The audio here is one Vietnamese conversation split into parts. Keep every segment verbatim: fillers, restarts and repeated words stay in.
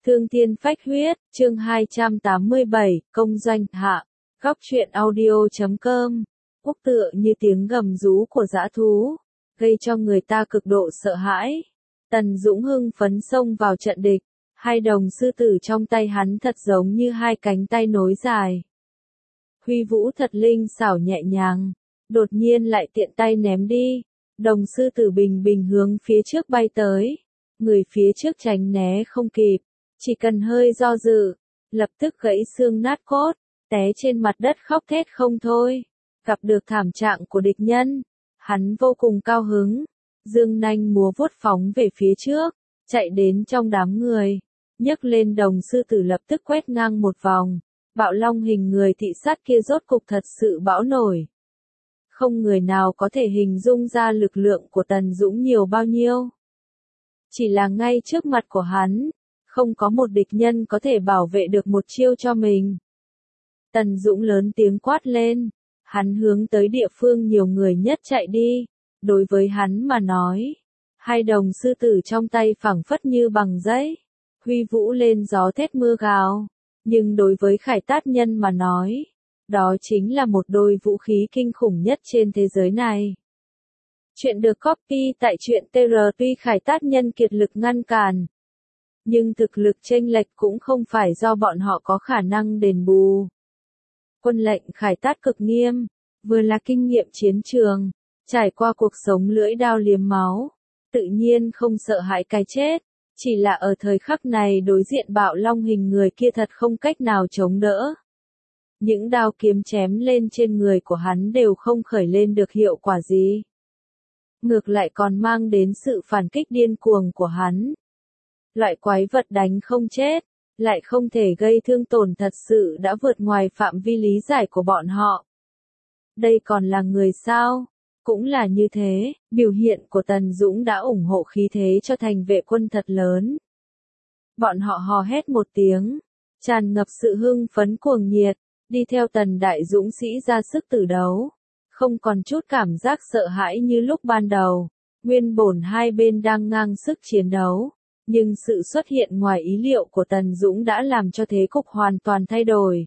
Thương thiên phách huyết, chương hai trăm tám mươi bảy, công doanh hạ. Góc truyện audio chấm com. Úc tựa như tiếng gầm rú của dã thú, gây cho người ta cực độ sợ hãi. Tần Dũng hưng phấn xông vào trận địch, hai đồng sư tử trong tay hắn thật giống như hai cánh tay nối dài. Huy vũ thật linh xảo nhẹ nhàng, đột nhiên lại tiện tay ném đi. Đồng sư tử bình bình hướng phía trước bay tới, người phía trước tránh né không kịp. Chỉ cần hơi do dự, lập tức gãy xương nát cốt, té trên mặt đất khóc thét không thôi. Gặp được thảm trạng của địch nhân, hắn vô cùng cao hứng, dương nanh múa vuốt phóng về phía trước, chạy đến trong đám người, nhấc lên đồng sư tử lập tức quét ngang một vòng. Bạo long hình người thị sát kia rốt cục thật sự bão nổi. Không người nào có thể hình dung ra lực lượng của Tần Dũng nhiều bao nhiêu. Chỉ là ngay trước mặt của hắn, không có một địch nhân có thể bảo vệ được một chiêu cho mình. Tần Dũng lớn tiếng quát lên, hắn hướng tới địa phương nhiều người nhất chạy đi. Đối với hắn mà nói, hai đồng sư tử trong tay phẳng phất như bằng giấy, huy vũ lên gió thét mưa gào. Nhưng đối với Khải Tát Nhân mà nói, đó chính là một đôi vũ khí kinh khủng nhất trên thế giới này. Chuyện được copy tại truyện tê rờ, tuy Khải Tát Nhân kiệt lực ngăn cản, nhưng thực lực chênh lệch cũng không phải do bọn họ có khả năng đền bù. Quân lệnh Khải Tát cực nghiêm, vừa là kinh nghiệm chiến trường, trải qua cuộc sống lưỡi đao liếm máu, tự nhiên không sợ hãi cái chết. Chỉ là ở thời khắc này đối diện bạo long hình người kia thật không cách nào chống đỡ. Những đao kiếm chém lên trên người của hắn đều không khởi lên được hiệu quả gì. Ngược lại còn mang đến sự phản kích điên cuồng của hắn. Loại quái vật đánh không chết, lại không thể gây thương tổn thật sự đã vượt ngoài phạm vi lý giải của bọn họ. Đây còn là người sao? Cũng là như thế, biểu hiện của Tần Dũng đã ủng hộ khí thế cho thành vệ quân thật lớn. Bọn họ hò hét một tiếng, tràn ngập sự hưng phấn cuồng nhiệt, đi theo Tần Đại Dũng sĩ ra sức tử đấu. Không còn chút cảm giác sợ hãi như lúc ban đầu, nguyên bổn hai bên đang ngang sức chiến đấu. Nhưng sự xuất hiện ngoài ý liệu của Tần Dũng đã làm cho thế cục hoàn toàn thay đổi.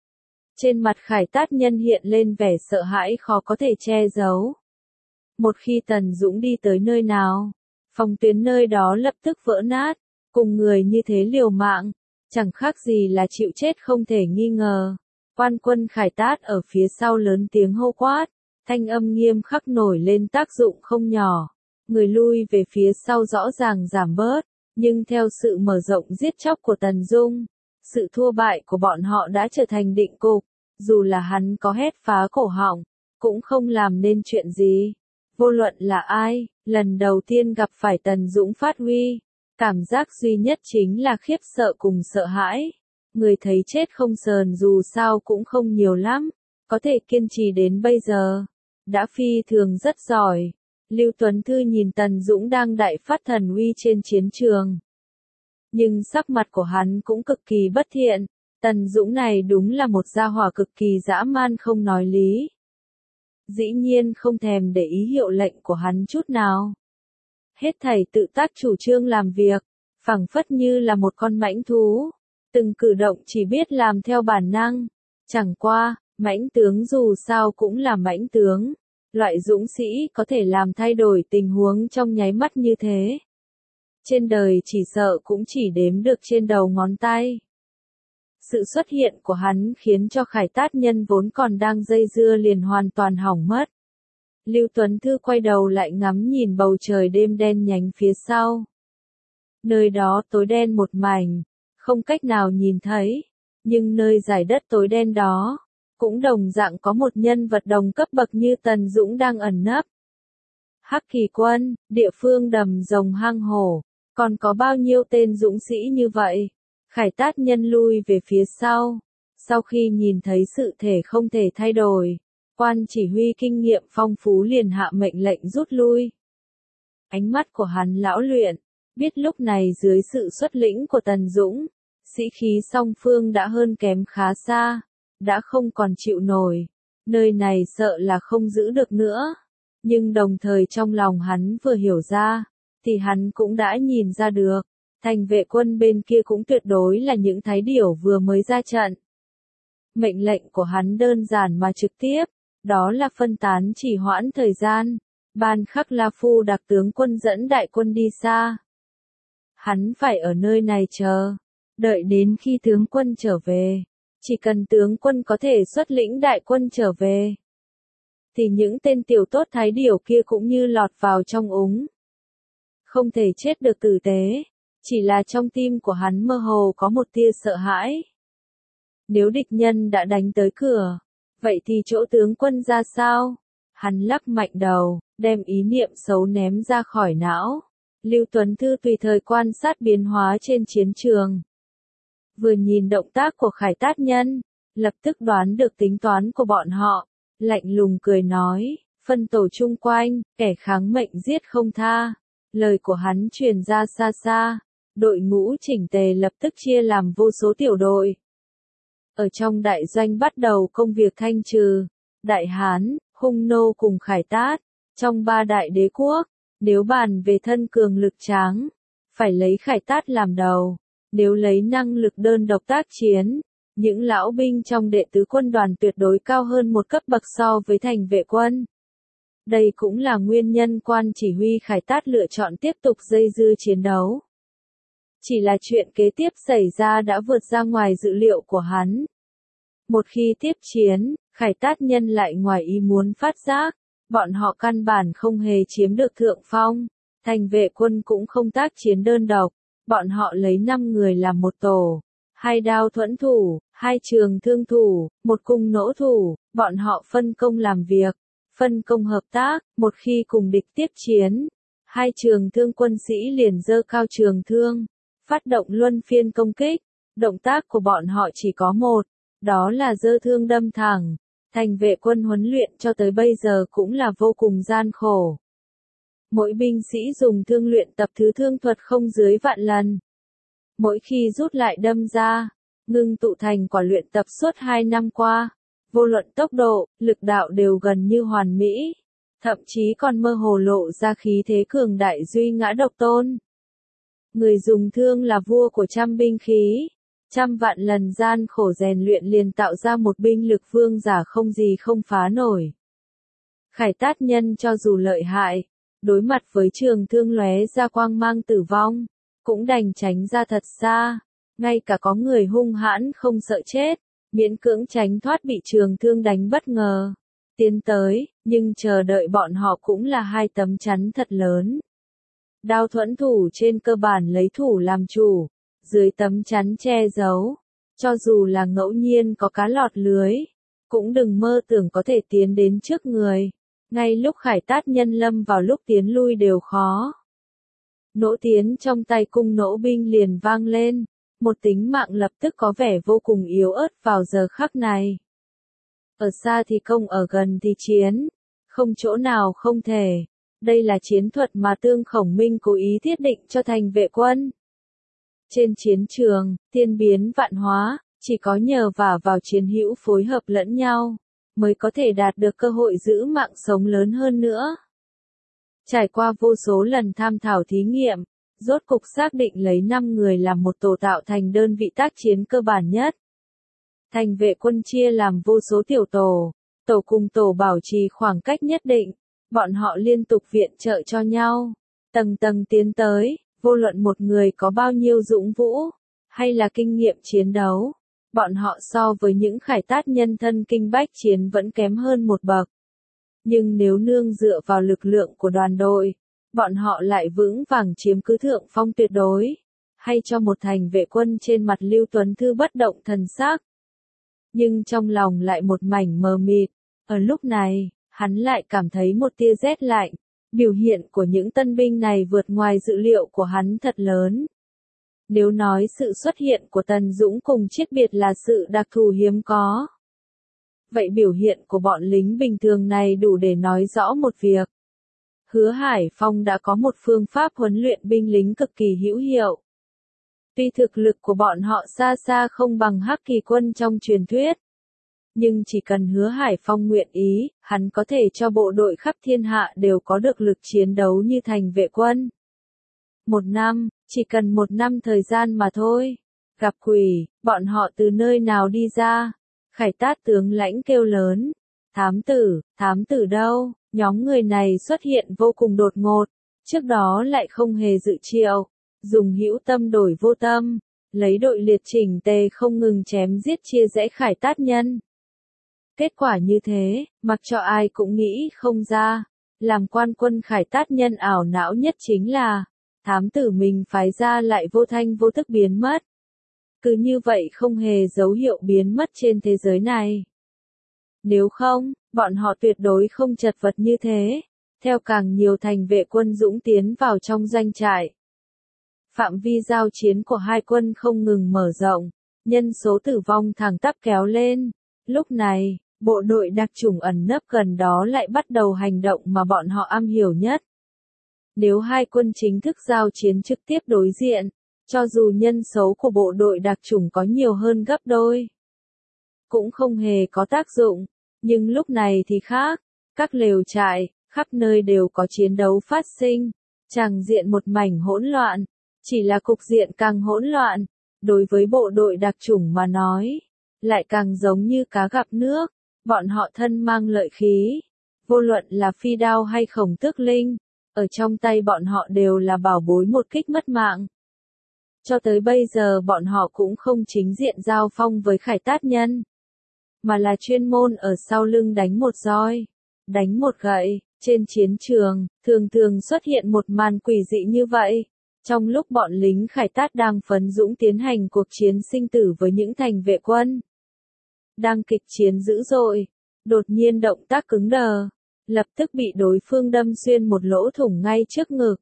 Trên mặt Khải Tát Nhân hiện lên vẻ sợ hãi khó có thể che giấu. Một khi Tần Dũng đi tới nơi nào, phòng tuyến nơi đó lập tức vỡ nát, cùng người như thế liều mạng, chẳng khác gì là chịu chết không thể nghi ngờ. Quan quân Khải Tát ở phía sau lớn tiếng hô quát, thanh âm nghiêm khắc nổi lên tác dụng không nhỏ. Người lui về phía sau rõ ràng giảm bớt, nhưng theo sự mở rộng giết chóc của Tần Dung, sự thua bại của bọn họ đã trở thành định cục. Dù là hắn có hét phá cổ họng, cũng không làm nên chuyện gì. Vô luận là ai, lần đầu tiên gặp phải Tần Dũng phát huy, cảm giác duy nhất chính là khiếp sợ cùng sợ hãi. Người thấy chết không sờn dù sao cũng không nhiều lắm, có thể kiên trì đến bây giờ, đã phi thường rất giỏi. Lưu Tuấn Thư nhìn Tần Dũng đang đại phát thần uy trên chiến trường. Nhưng sắc mặt của hắn cũng cực kỳ bất thiện, Tần Dũng này đúng là một gia hỏa cực kỳ dã man không nói lý. Dĩ nhiên không thèm để ý hiệu lệnh của hắn chút nào. Hết thảy tự tác chủ trương làm việc, phảng phất như là một con mãnh thú, từng cử động chỉ biết làm theo bản năng. Chẳng qua, mãnh tướng dù sao cũng là mãnh tướng, loại dũng sĩ có thể làm thay đổi tình huống trong nháy mắt như thế. Trên đời chỉ sợ cũng chỉ đếm được trên đầu ngón tay. Sự xuất hiện của hắn khiến cho Khải Tát Nhân vốn còn đang dây dưa liền hoàn toàn hỏng mất. Lưu Tuấn Thư quay đầu lại ngắm nhìn bầu trời đêm đen nhánh phía sau. Nơi đó tối đen một mảnh, không cách nào nhìn thấy, nhưng nơi dải đất tối đen đó, cũng đồng dạng có một nhân vật đồng cấp bậc như Tần Dũng đang ẩn nấp. Hắc Kỳ Quân, địa phương đầm rồng hang hổ, còn có bao nhiêu tên dũng sĩ như vậy? Khải Tát Nhân lui về phía sau, sau khi nhìn thấy sự thể không thể thay đổi, quan chỉ huy kinh nghiệm phong phú liền hạ mệnh lệnh rút lui. Ánh mắt của hắn lão luyện, biết lúc này dưới sự xuất lĩnh của Tần Dũng, sĩ khí song phương đã hơn kém khá xa, đã không còn chịu nổi, nơi này sợ là không giữ được nữa. Nhưng đồng thời trong lòng hắn vừa hiểu ra, thì hắn cũng đã nhìn ra được, Thành vệ quân bên kia cũng tuyệt đối là những thái điểu vừa mới ra trận. Mệnh lệnh của hắn đơn giản mà trực tiếp, đó là phân tán chỉ hoãn thời gian. Ban Khắc La Phu đặc tướng quân dẫn đại quân đi xa. Hắn phải ở nơi này chờ, đợi đến khi tướng quân trở về. Chỉ cần tướng quân có thể xuất lĩnh đại quân trở về, thì những tên tiểu tốt thái điểu kia cũng như lọt vào trong úng. Không thể chết được tử tế, chỉ là trong tim của hắn mơ hồ có một tia sợ hãi. Nếu địch nhân đã đánh tới cửa, vậy thì chỗ tướng quân ra sao? Hắn lắc mạnh đầu, đem ý niệm xấu ném ra khỏi não. Lưu Tuấn Thư tùy thời quan sát biến hóa trên chiến trường. Vừa nhìn động tác của Khải Tát Nhân, lập tức đoán được tính toán của bọn họ, lạnh lùng cười nói, phân tổ chung quanh, kẻ kháng mệnh giết không tha. Lời của hắn truyền ra xa xa, đội ngũ chỉnh tề lập tức chia làm vô số tiểu đội. Ở trong đại doanh bắt đầu công việc thanh trừ, Đại Hán, Hung Nô cùng Khải Tát, trong ba đại đế quốc, nếu bàn về thân cường lực tráng, phải lấy Khải Tát làm đầu, nếu lấy năng lực đơn độc tác chiến, những lão binh trong đệ tứ quân đoàn tuyệt đối cao hơn một cấp bậc so với thành vệ quân. Đây cũng là nguyên nhân quan chỉ huy Khải Tát lựa chọn tiếp tục dây dưa chiến đấu. Chỉ là chuyện kế tiếp xảy ra đã vượt ra ngoài dự liệu của hắn. Một khi tiếp chiến, Khải Tát Nhân lại ngoài ý muốn phát giác, bọn họ căn bản không hề chiếm được thượng phong, thành vệ quân cũng không tác chiến đơn độc, bọn họ lấy năm người làm một tổ, hai đao thuẫn thủ, hai trường thương thủ, một cung nỗ thủ, bọn họ phân công làm việc, phân công hợp tác, một khi cùng địch tiếp chiến, hai trường thương quân sĩ liền giơ cao trường thương, phát động luân phiên công kích, động tác của bọn họ chỉ có một, đó là giơ thương đâm thẳng. Thành vệ quân huấn luyện cho tới bây giờ cũng là vô cùng gian khổ. Mỗi binh sĩ dùng thương luyện tập thứ thương thuật không dưới vạn lần. Mỗi khi rút lại đâm ra, ngưng tụ thành quả luyện tập suốt hai năm qua, vô luận tốc độ, lực đạo đều gần như hoàn mỹ, thậm chí còn mơ hồ lộ ra khí thế cường đại duy ngã độc tôn. Người dùng thương là vua của trăm binh khí. Trăm vạn lần gian khổ rèn luyện liền tạo ra một binh lực vương giả không gì không phá nổi. Khải Tát Nhân cho dù lợi hại, đối mặt với trường thương lóe ra quang mang tử vong, cũng đành tránh ra thật xa, ngay cả có người hung hãn không sợ chết, miễn cưỡng tránh thoát bị trường thương đánh bất ngờ. Tiến tới, nhưng chờ đợi bọn họ cũng là hai tấm chắn thật lớn. Đao thuẫn thủ trên cơ bản lấy thủ làm chủ. Dưới tấm chắn che giấu, cho dù là ngẫu nhiên có cá lọt lưới, cũng đừng mơ tưởng có thể tiến đến trước người. Ngay lúc Khải Tát Nhân lâm vào lúc tiến lui đều khó. Nỗ tiến trong tay cung nỗ binh liền vang lên, một tính mạng lập tức có vẻ vô cùng yếu ớt vào giờ khắc này. Ở xa thì công, ở gần thì chiến, không chỗ nào không thể. Đây là chiến thuật mà Tương Khổng Minh cố ý thiết định cho thành vệ quân. Trên chiến trường, thiên biến vạn hóa, chỉ có nhờ vả vào chiến hữu phối hợp lẫn nhau, mới có thể đạt được cơ hội giữ mạng sống lớn hơn nữa. Trải qua vô số lần tham thảo thí nghiệm, rốt cục xác định lấy năm người làm một tổ tạo thành đơn vị tác chiến cơ bản nhất. Thành vệ quân chia làm vô số tiểu tổ, tổ cùng tổ bảo trì khoảng cách nhất định, bọn họ liên tục viện trợ cho nhau, tầng tầng tiến tới. Vô luận một người có bao nhiêu dũng vũ, hay là kinh nghiệm chiến đấu, bọn họ so với những Khải Tát Nhân thân kinh bách chiến vẫn kém hơn một bậc. Nhưng nếu nương dựa vào lực lượng của đoàn đội, bọn họ lại vững vàng chiếm cứ thượng phong tuyệt đối, hay cho một thành vệ quân trên mặt Lưu Tuấn Thư bất động thần sắc. Nhưng trong lòng lại một mảnh mờ mịt, ở lúc này, hắn lại cảm thấy một tia rét lạnh. Biểu hiện của những tân binh này vượt ngoài dự liệu của hắn thật lớn. Nếu nói sự xuất hiện của Tần Dũng cùng Chiết Biệt là sự đặc thù hiếm có, vậy biểu hiện của bọn lính bình thường này đủ để nói rõ một việc. Hứa Hải Phong đã có một phương pháp huấn luyện binh lính cực kỳ hữu hiệu. Tuy thực lực của bọn họ xa xa không bằng Hắc Kỳ quân trong truyền thuyết, nhưng chỉ cần Hứa Hải Phong nguyện ý, hắn có thể cho bộ đội khắp thiên hạ đều có được lực chiến đấu như thành vệ quân. Một năm, Chỉ cần một năm thời gian mà thôi. Gặp quỷ, bọn họ từ nơi nào đi ra? Khải Tát tướng lãnh kêu lớn. Thám tử, thám tử đâu? Nhóm người này xuất hiện vô cùng đột ngột. Trước đó lại không hề dự triệu. Dùng hữu tâm đổi vô tâm. Lấy đội liệt chỉnh tề không ngừng chém giết chia rẽ Khải Tát nhân. Kết quả như thế, mặc cho ai cũng nghĩ không ra. Làm quan quân Khải Tát nhân ảo não nhất chính là, thám tử mình phái ra lại vô thanh vô tức biến mất. Cứ như vậy không hề dấu hiệu biến mất trên thế giới này. Nếu không, bọn họ tuyệt đối không chật vật như thế. Theo càng nhiều thành vệ quân dũng tiến vào trong doanh trại. Phạm vi giao chiến của hai quân không ngừng mở rộng, nhân số tử vong thẳng tắp kéo lên. Lúc này, bộ đội đặc chủng ẩn nấp gần đó lại bắt đầu hành động mà bọn họ am hiểu nhất. Nếu hai quân chính thức giao chiến trực tiếp đối diện, cho dù nhân số của bộ đội đặc chủng có nhiều hơn gấp đôi, cũng không hề có tác dụng. Nhưng lúc này thì khác, các lều trại, khắp nơi đều có chiến đấu phát sinh, tràng diện một mảnh hỗn loạn, chỉ là cục diện càng hỗn loạn, đối với bộ đội đặc chủng mà nói, lại càng giống như cá gặp nước, bọn họ thân mang lợi khí, vô luận là phi đao hay khổng tước linh, ở trong tay bọn họ đều là bảo bối một kích mất mạng. Cho tới bây giờ bọn họ cũng không chính diện giao phong với Khải Tát nhân, mà là chuyên môn ở sau lưng đánh một roi, đánh một gậy. Trên chiến trường, thường thường xuất hiện một màn quỷ dị như vậy. Trong lúc bọn lính Khải Tát đang phấn dũng tiến hành cuộc chiến sinh tử với những thành vệ quân, đang kịch chiến dữ dội, đột nhiên động tác cứng đờ, lập tức bị đối phương đâm xuyên một lỗ thủng ngay trước ngực.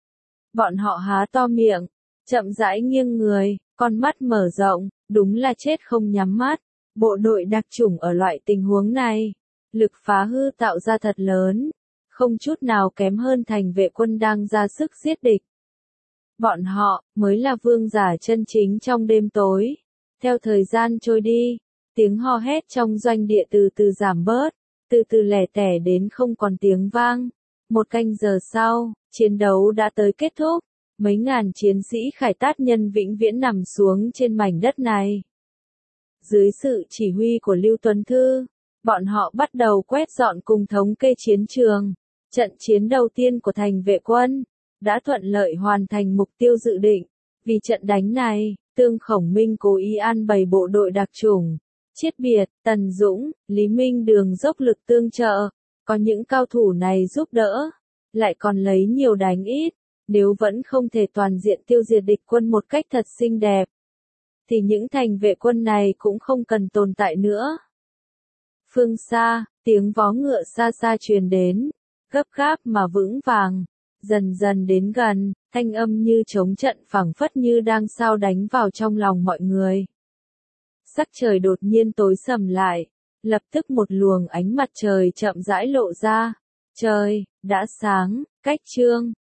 Bọn họ há to miệng, chậm rãi nghiêng người, con mắt mở rộng, đúng là chết không nhắm mắt. Bộ đội đặc chủng ở loại tình huống này, lực phá hư tạo ra thật lớn, không chút nào kém hơn thành vệ quân đang ra sức giết địch. Bọn họ mới là vương giả chân chính trong đêm tối. Theo thời gian trôi đi, tiếng hò hét trong doanh địa từ từ giảm bớt, từ từ lẻ tẻ đến không còn tiếng vang. Một canh giờ sau, chiến đấu đã tới kết thúc. Mấy ngàn chiến sĩ Khải Tát nhân vĩnh viễn nằm xuống trên mảnh đất này. Dưới sự chỉ huy của Lưu Tuấn Thư, bọn họ bắt đầu quét dọn cùng thống kê chiến trường. Trận chiến đầu tiên của thành vệ quân đã thuận lợi hoàn thành mục tiêu dự định. Vì trận đánh này, Tương Khổng Minh cố ý an bày bộ đội đặc chủng, Chiết Biệt, Tần Dũng, Lý Minh Đường dốc lực tương trợ. Có những cao thủ này giúp đỡ, lại còn lấy nhiều đánh ít. Nếu vẫn không thể toàn diện tiêu diệt địch quân một cách thật xinh đẹp, thì những thành vệ quân này cũng không cần tồn tại nữa. Phương xa, tiếng vó ngựa xa xa truyền đến, gấp gáp mà vững vàng, dần dần đến gần, thanh âm như trống trận phảng phất như đang sao đánh vào trong lòng mọi người. Sắc trời đột nhiên tối sầm lại, lập tức một luồng ánh mặt trời chậm rãi lộ ra. Trời đã sáng, cách chương